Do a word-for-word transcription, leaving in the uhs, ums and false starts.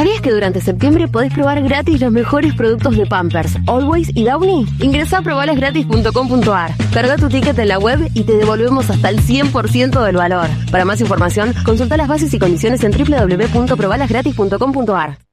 ¿Sabías que durante septiembre podés probar gratis los mejores productos de Pampers, Always y Downy? Ingresá a probalasgratis punto com punto ar. Carga tu ticket en la web y te devolvemos hasta el cien por ciento del valor. Para más información, consulta las bases y condiciones en doble u doble u doble u punto probalasgratis punto com punto ar.